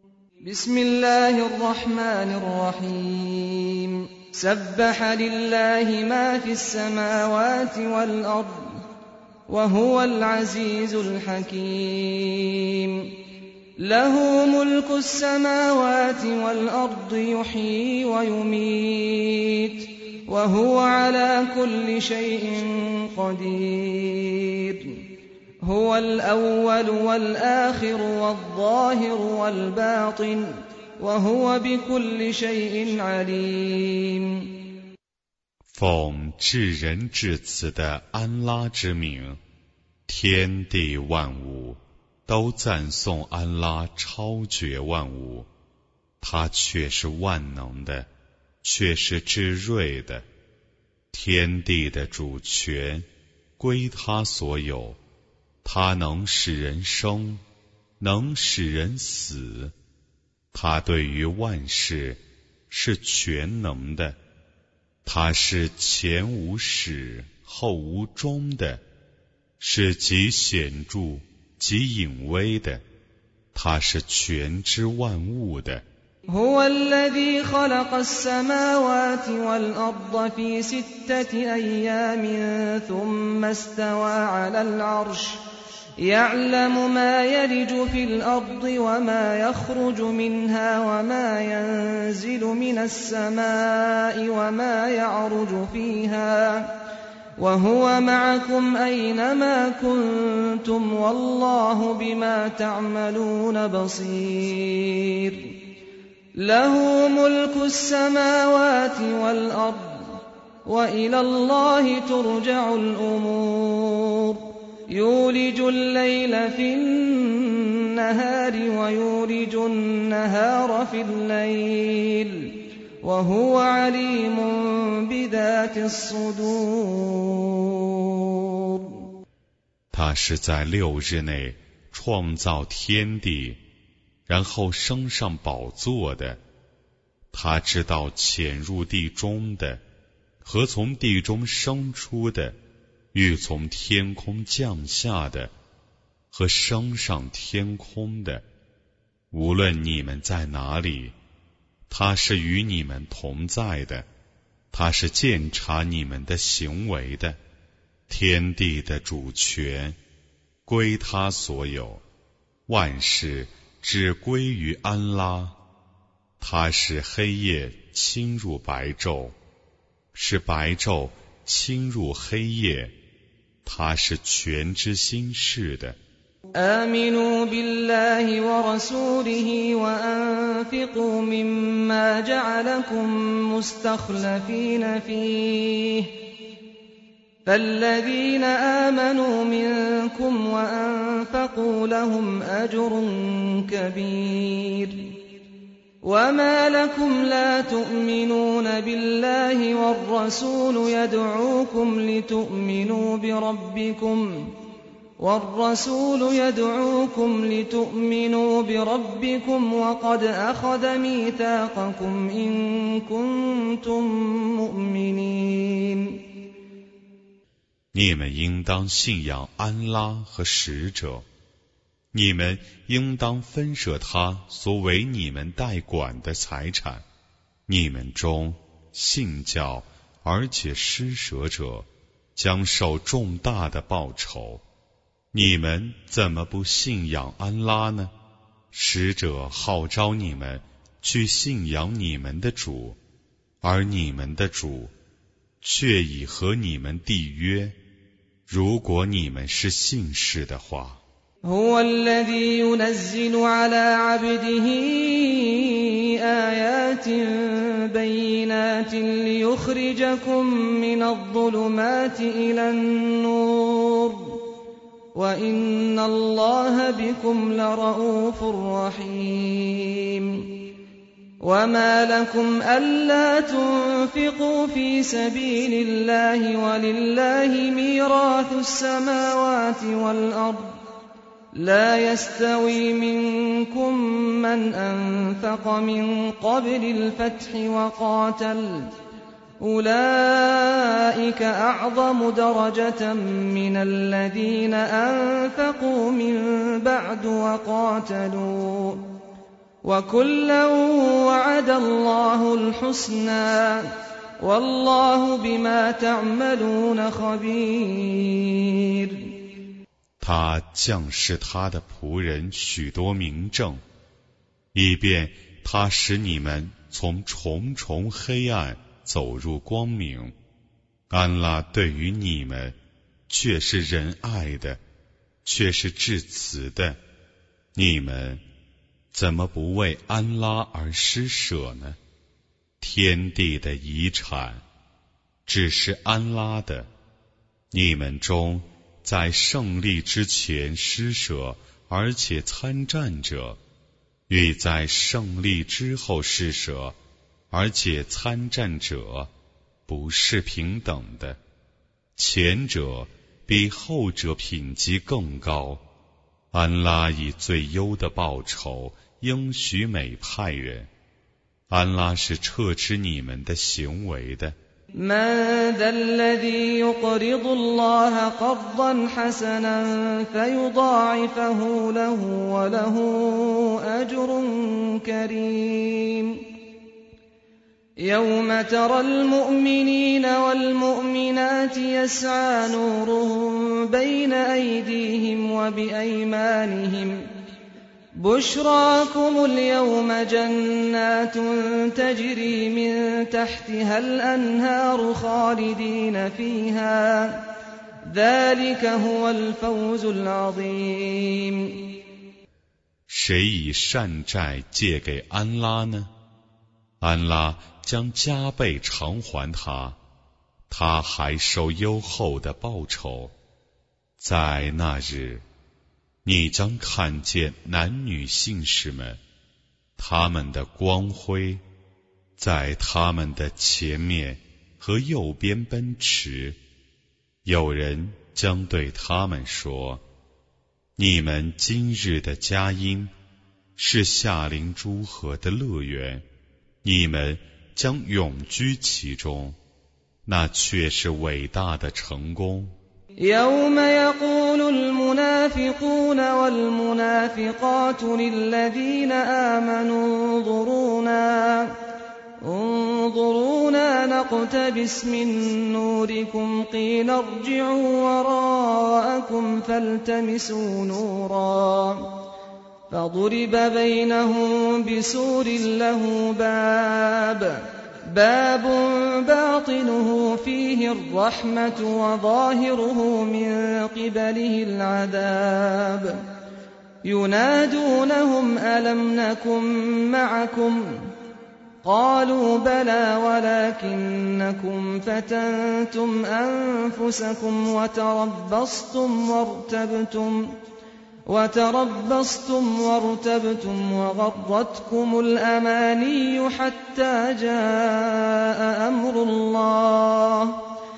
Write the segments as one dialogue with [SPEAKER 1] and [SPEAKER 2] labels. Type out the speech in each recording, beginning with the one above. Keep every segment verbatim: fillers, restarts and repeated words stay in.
[SPEAKER 1] بسم الله الرحمن الرحيم سبح لله ما في السماوات والأرض وهو العزيز الحكيم له ملك السماوات والأرض يحيي ويميت وهو على كل شيء قدير هو الأول والآخر والظاهر والباطن وهو بكل شيء عليم。
[SPEAKER 2] 奉至仁至慈的安拉之名，天地万物都赞颂安拉超绝万物，他却是万能的，却是至睿的。天地的主权归他所有，他能使人生，能使人死，他对于万事是全能的，他是前无始后无终的，是极显著极隐微的，他是全知万物的。
[SPEAKER 1] هو الذي خلق السماوات والأرض في ستة أيام ثم استوى على العرش يعلم ما يلج في الأرض وما يخرج منها وما ينزل من السماء وما يعرج فيها وهو معكم أينما كنتم والله بما تعملون بصير له ملك السماوات والأرض وإلى الله ترجع الأمور يولج الليل في النهار ويولج النهار في الليل وهو عليم بذات الصدور。
[SPEAKER 2] 他是在六日内创造天地，然后升上宝座的。他知道潜入地中的和从地中生出的，欲从天空降下的和升上天空的。无论你们在哪里，他是与你们同在的，他是鉴察你们的行为的。天地的主权归他所有，万事只归于安拉。他使黑夜侵入白昼，使白昼侵入黑夜，他是全知心事的。
[SPEAKER 1] آمنوا بالله ورسوله وأنفقوا مما جعلكم مستخلفين فيه فالذين آمنوا منكم وأنفقوا لهم أجر كبير وما لكم لا تؤمنون بالله والرسول يدعوكم لتؤمنوا بربكم والرسول يدعوكم لتؤمنوا بربكم وقد أخذ ميثاقكم إن كنتم مؤمنين。
[SPEAKER 2] 你们应当信仰安拉和使者，你们应当分舍他所为你们代管的财产。你们中信教而且施舍者将受重大的报酬。你们怎么不信仰安拉呢？使者号召你们去信仰你们的主，而你们的主却已和你们缔约，如果你们是信士的话。
[SPEAKER 1] هو الذي ينزل على عبده آيات بينات ليخرجكم من الظلمات إلى النور وإن الله بكم لرؤوف رحيم وما لكم ألا تنفقوا في سبيل الله ولله ميراث السماوات والأرض لا يستوي منكم من أنفق من قبل الفتح وقاتل أولئك أعظم درجة من الذين أنفقوا من بعد وقاتلوا وكلا وعد الله الحسنى والله بما تعملون خبير。
[SPEAKER 2] 他降示他的仆人许多明证，以便他使你们从重重黑暗走入光明。安拉对于你们却是仁爱的，却是至慈的。你们怎么不为安拉而施舍呢？天地的遗产只是安拉的，你们中在胜利之前施舍而且参战者，与在胜利之后施舍而且参战者不是平等的，前者比后者品级更高。安拉以最优的报酬应许美派人，安拉是撤知你们的行为的。
[SPEAKER 1] من ذا الذي يقرض الله قرضا حسنا فيضاعفه له وله أجر كريم يوم ترى المؤمنين والمؤمنات يسعى نورهم بين أيديهم وبأيمانهم بشراكم اليوم جنات تجري من تحتها الأنهار خالدين فيها ذلك هو الفوز العظيم。
[SPEAKER 2] 谁以善债借给安拉呢？安拉将加倍偿还他，他还受优厚的报酬。在那日，你将看见男女信士们，他们的光辉在他们的前面和右边奔驰。有人将对他们说：你们今日的佳音是夏灵诸河的乐园，你们将永居其中，那却是伟大的成功。
[SPEAKER 1] يوم يقول المنافقون والمنافقات للذين آمنوا انظرونا انظرونا نقتبس من نوركم قيل ارجعوا وراءكم فالتمسوا نورا فضرب بينهم بسور له باب باب باطنه فيه الرحمة وظاهره من قبله العذاب ينادونهم ألم نكن معكم قالوا بلى ولكنكم فتنتم أنفسكم وتربصتم وارتبتم وتربصتم وارتبتم وغرتكم الأماني حتى جاء أمر الله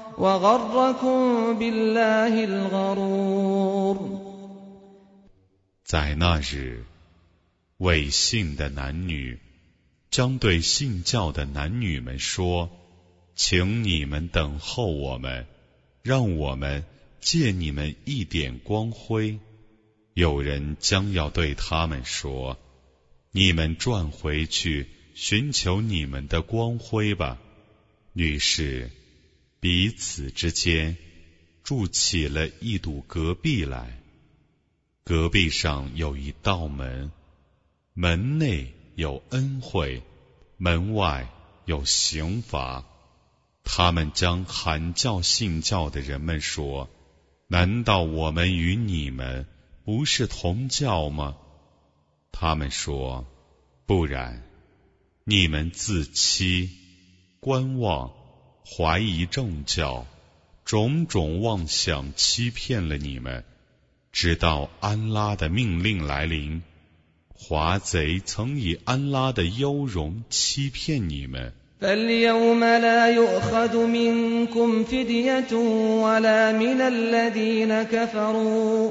[SPEAKER 1] وغركم بالله الغرور。
[SPEAKER 2] 在那日，伪信的男女将对信教的男女们说：请你们等候我们，让我们借你们一点光辉。有人将要对他们说：你们转回去寻求你们的光辉吧。于是彼此之间筑起了一堵隔壁来，隔壁上有一道门，门内有恩惠，门外有刑罚。他们将喊叫信教的人们说：难道我们与你们不是同教吗？他们说：不然，你们自欺、观望、怀疑正教，种种妄想欺骗了你们，直到安拉的命令来临。华贼曾以安拉的优容欺骗你们。
[SPEAKER 1] فاليوم لا يؤخذ منكم فدية ولا من الذين كفروا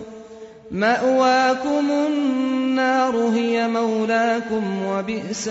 [SPEAKER 1] مأواكم النار هي مولاكم وبئس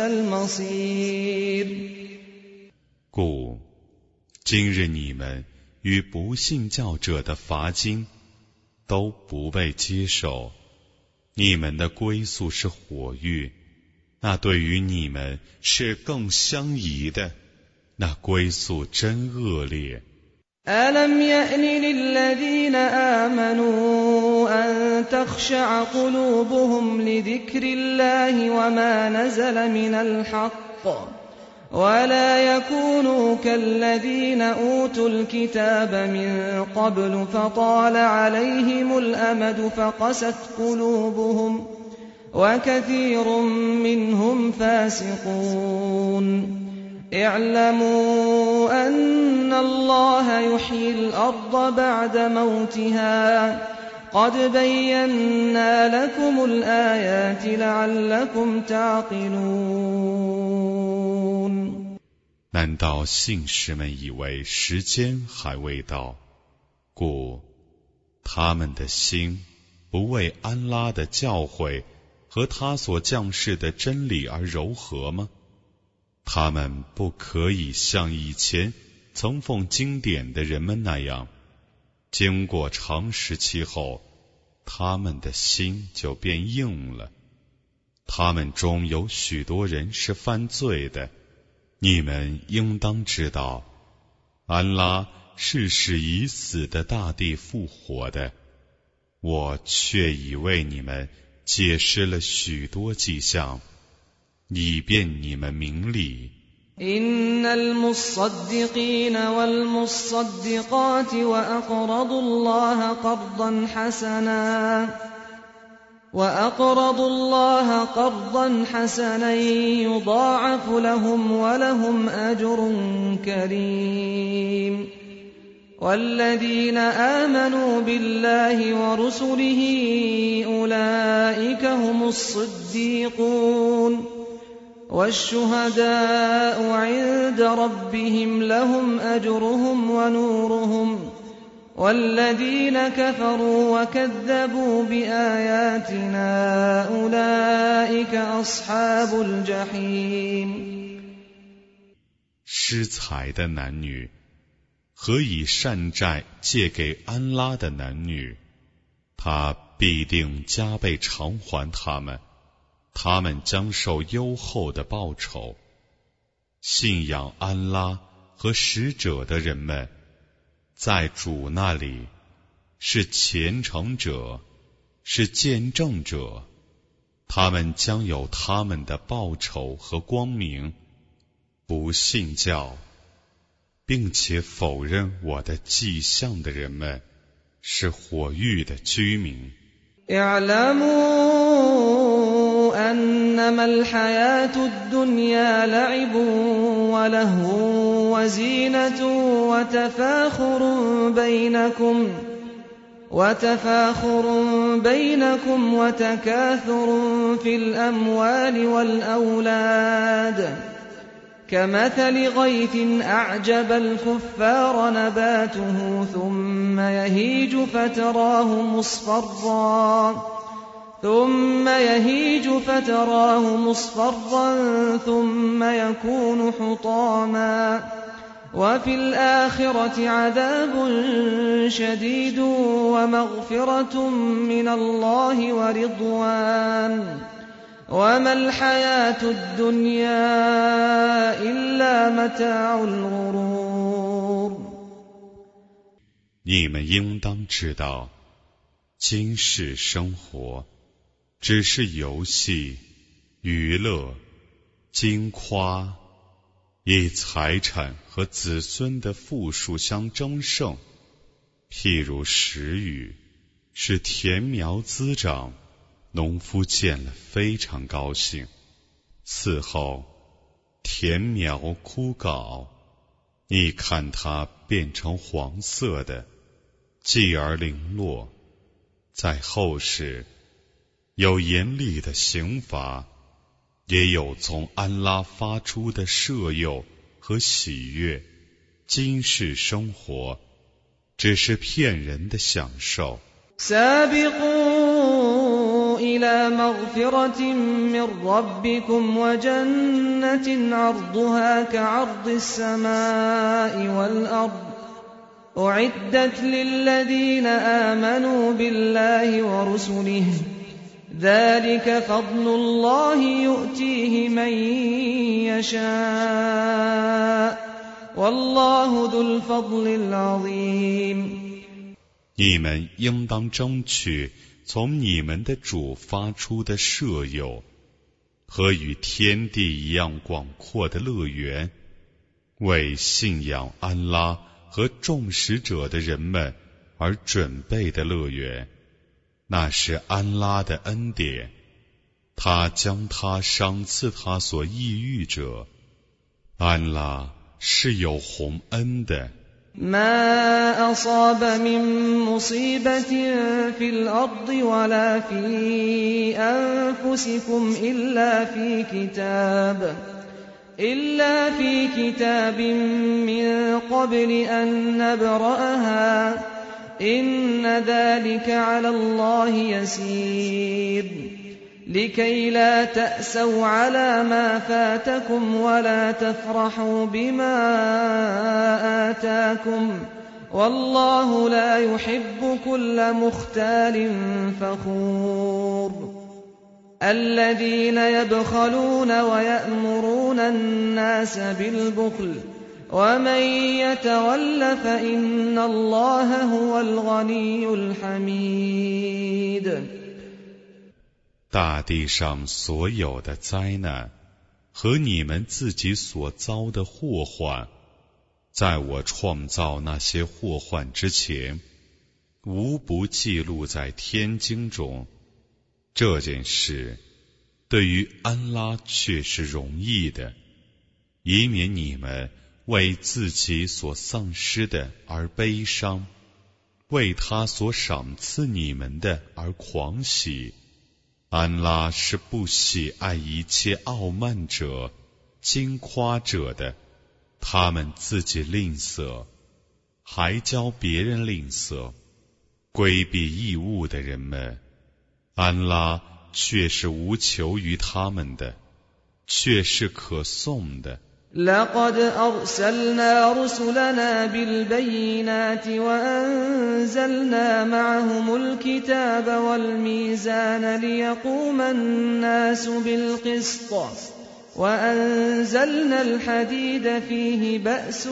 [SPEAKER 1] المصير。
[SPEAKER 2] 故今日你们与不信教者的罚金都不被接受，你们的归宿是火狱， 那对于你们是更相宜的，那归宿真恶劣。
[SPEAKER 1] ألم يأن للذين آمنوا أن تخشع قلوبهم لذكر الله وما نزل من الحق ولا يكونوا كالذين أوتوا الكتاب من قبل فطال عليهم الأمد فقست قلوبهم وكثير منهم فاسقون اعلموا أن الله يحيي الأرض بعد موتها قد بينا لكم الآيات لعلكم تعقلون。
[SPEAKER 2] 难道信士们以为时间还未到，故他们的心不为安拉的教诲和他所降世的真理而柔和吗？他们不可以像以前曾奉经典的人们那样，经过长时期后，他们的心就变硬了。他们中有许多人是犯罪的，你们应当知道，安拉是使已死的大地复活的。我却已为你们解释了许多迹象，以便你们明理。
[SPEAKER 1] إن المصدقين والمصدقات وأقرضوا الله قرضا حسنا وأقرضوا الله قرضا حسنا يضاعف لهم ولهم أجر كريم والذين آمنوا بالله ورسله أولئك هم الصديقون والشهداء عند ربهم لهم أجرهم ونورهم والذين كفروا وكذبوا بآياتنا أولئك أصحاب الجحيم。
[SPEAKER 2] 施财的男女和以善债借给安拉的男女，他必定加倍偿还他们，他们将受优厚的报酬。信仰安拉和使者的人们，在主那里是虔诚者，是见证者，他们将有他们的报酬和光明。不信教并且否认我的迹象的人们，是火域的居民。
[SPEAKER 1] أنما الحياة الدنيا لعب ولهو وزينة وتفاخر بينكم وتفاخر بينكم وتكاثر في الأموال والأولاد كمثل غيث أعجب الكفار نباته ثم يهيج فتراه مصفرا ثم يهيج فتراه مصفرا ثم يكون حطاما وفي الآخرة عذاب شديد ومغفرة من الله ورضوان وما الحياة الدنيا إلا متاع الغرور。
[SPEAKER 2] 你们应当知道，今世生活只是游戏、娱乐、金夸，以财产和子孙的富庶相争胜。譬如时雨，使田苗滋长，农夫见了非常高兴。此后，田苗枯槁，你看它变成黄色的，继而零落。在后世，有严厉的刑罚，也有从安拉发出的摄诱和喜悦。今世生活只是骗人的享受。
[SPEAKER 1] سابقوا إلى مغفرة من ربكم وجنة عرضها كعرض السماء والأرض أعدت للذين آمنوا بالله ورسله ذلك فضل الله يؤتيه يشاء والله ذو الفضل العظيم。
[SPEAKER 2] 你们应当争取从你们的主发出的舍友和与天地一样广阔的乐园，为信仰安拉和众使者的人们而准备的乐园，那是安拉的恩典，他将他赏赐他所意欲者，安拉是有宏恩的。
[SPEAKER 1] ما أصاب من مصيبة في الأرض ولا في أنفسكم إلا في كتاب إلا في كتاب من قبل أن نبرأها إن ذلك على الله يسير لكي لا تأسوا على ما فاتكم ولا تفرحوا بما آتاكم والله لا يحب كل مختال فخور الذين يبخلون ويأمرون الناس بالبخل ومن يتول فإن الله هو الغني الحميد。
[SPEAKER 2] 大地上所有的灾难和你们自己所遭的祸患，在我创造那些祸患之前，无不记录在天经中。这件事对于安拉却是容易的，以免你们为自己所丧失的而悲伤，为他所赏赐你们的而狂喜。安拉是不喜爱一切傲慢者、矜夸者的，他们自己吝啬，还教别人吝啬，规避义务的人们，安拉却是无求于他们的，却是可颂的。
[SPEAKER 1] لقد أرسلنا رسلنا بالبينات وأنزلنا معهم الكتاب والميزان ليقوم الناس بالقسط وأنزلنا الحديد فيه بأس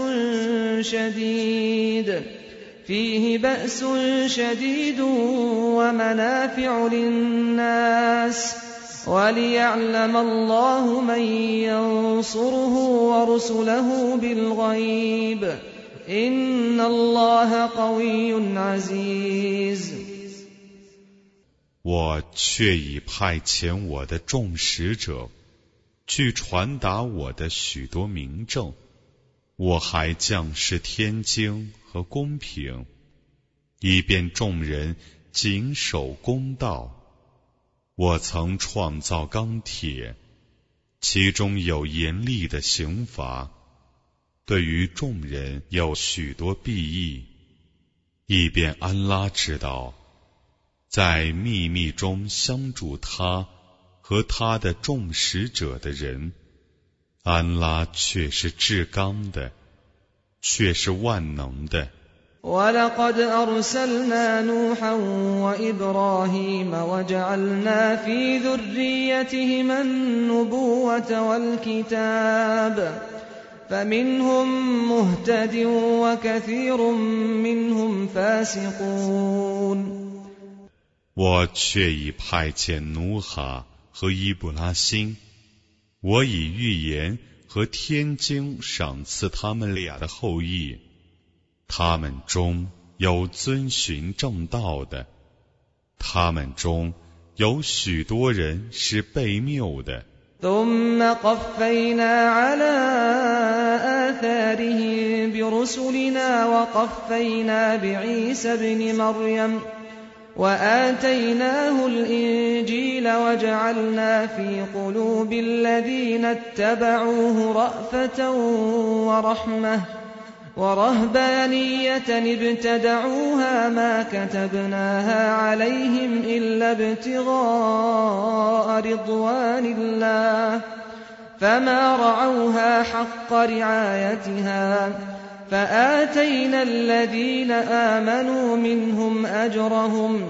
[SPEAKER 1] شديد فيه بأس شديد ومنافع للناس وليعلم الله من ينصره ورسله بالغيب إن الله قوي عزيز。
[SPEAKER 2] 我却已派遣我的众使者去传达我的许多明证，我还降示天经和公平，以便众人谨守公道。我曾创造钢铁，其中有严厉的刑罚，对于众人有许多裨益，以便安拉知道，在秘密中相助他和他的众使者的人，安拉却是至刚的，却是万能的。
[SPEAKER 1] ولقد أرسلنا نوحا وإبراهيم وجعلنا في ذريتهما النبوة والكتاب فمنهم مهتد وكثير منهم فاسقون。
[SPEAKER 2] 我却已派遣努哈和伊布拉辛，我以预言和天经赏赐他们俩的后裔，他们中有遵循正道的，他们中有许多人是悖谬的。
[SPEAKER 1] ثم قفينا على آثارهم برسلنا وقفينا بعيسى ابن مريم وآتيناه الإنجيل وجعلنا في قلوب الذين اتبعوه رأفة ورحمة ورهبانية ابتدعوها ما كتبناها عليهم إلا ابتغاء رضوان الله فما رعوها حق رعايتها فآتينا الذين آمنوا منهم أجرهم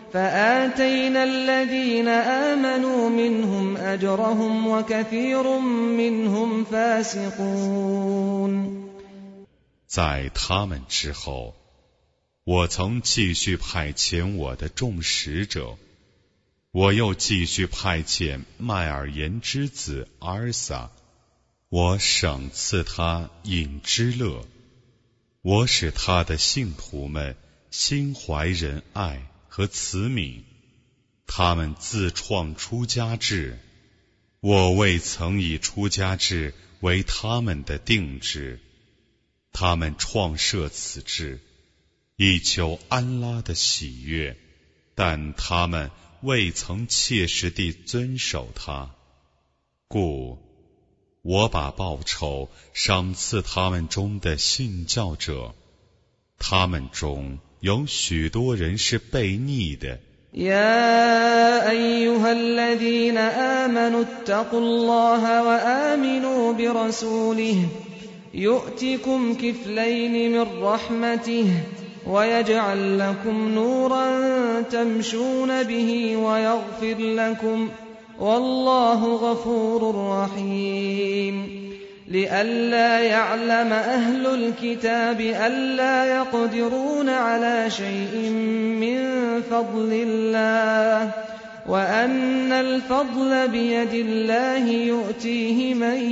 [SPEAKER 1] فآتينا الذين آمنوا منهم أجرهم وكثير منهم فاسقون。
[SPEAKER 2] 在他们之后，我曾继续派遣我的众使者，我又继续派遣麦尔言之子阿尔撒，我赏赐他饮之乐，我使他的信徒们心怀仁爱和慈悯，他们自创出家制，我未曾以出家制为他们的定制，他们创设此制，以求安拉的喜悦，但他们未曾切实地遵守它，故我把报酬赏赐他们中的信教者，他们中有许多人是悖逆的。
[SPEAKER 1] يا أيها الذين آمنوا اتقوا الله وآمنوا برسوله يؤتكم كفلين من رحمته ويجعل لكم نورا تمشون به ويغفر لكم والله غفور رحيم لئلا يعلم أهل الكتاب ألا يقدرون على شيء من فضل الله وأن الفضل بيد الله يؤتيه من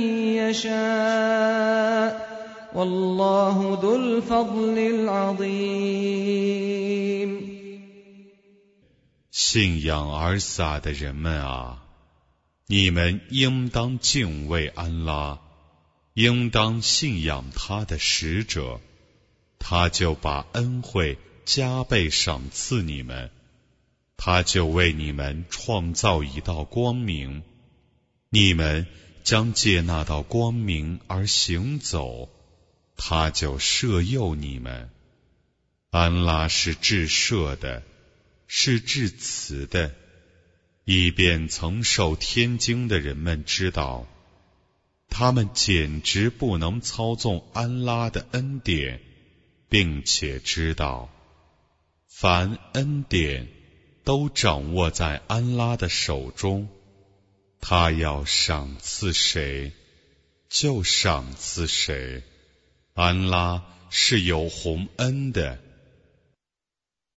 [SPEAKER 1] يشاء والله ذو الفضل العظيم。
[SPEAKER 2] 信仰而撒的人们啊，你们应当敬畏安拉，应当信仰他的使者，他就把恩惠加倍赏赐你们，他就为你们创造一道光明，你们将借那道光明而行走，他就摄诱你们。安拉是至赦的，是至慈的，以便曾受天经的人们知道，他们简直不能操纵安拉的恩典，并且知道，凡恩典都掌握在安拉的手中，他要赏赐谁，就赏赐谁。安拉是有宏恩的。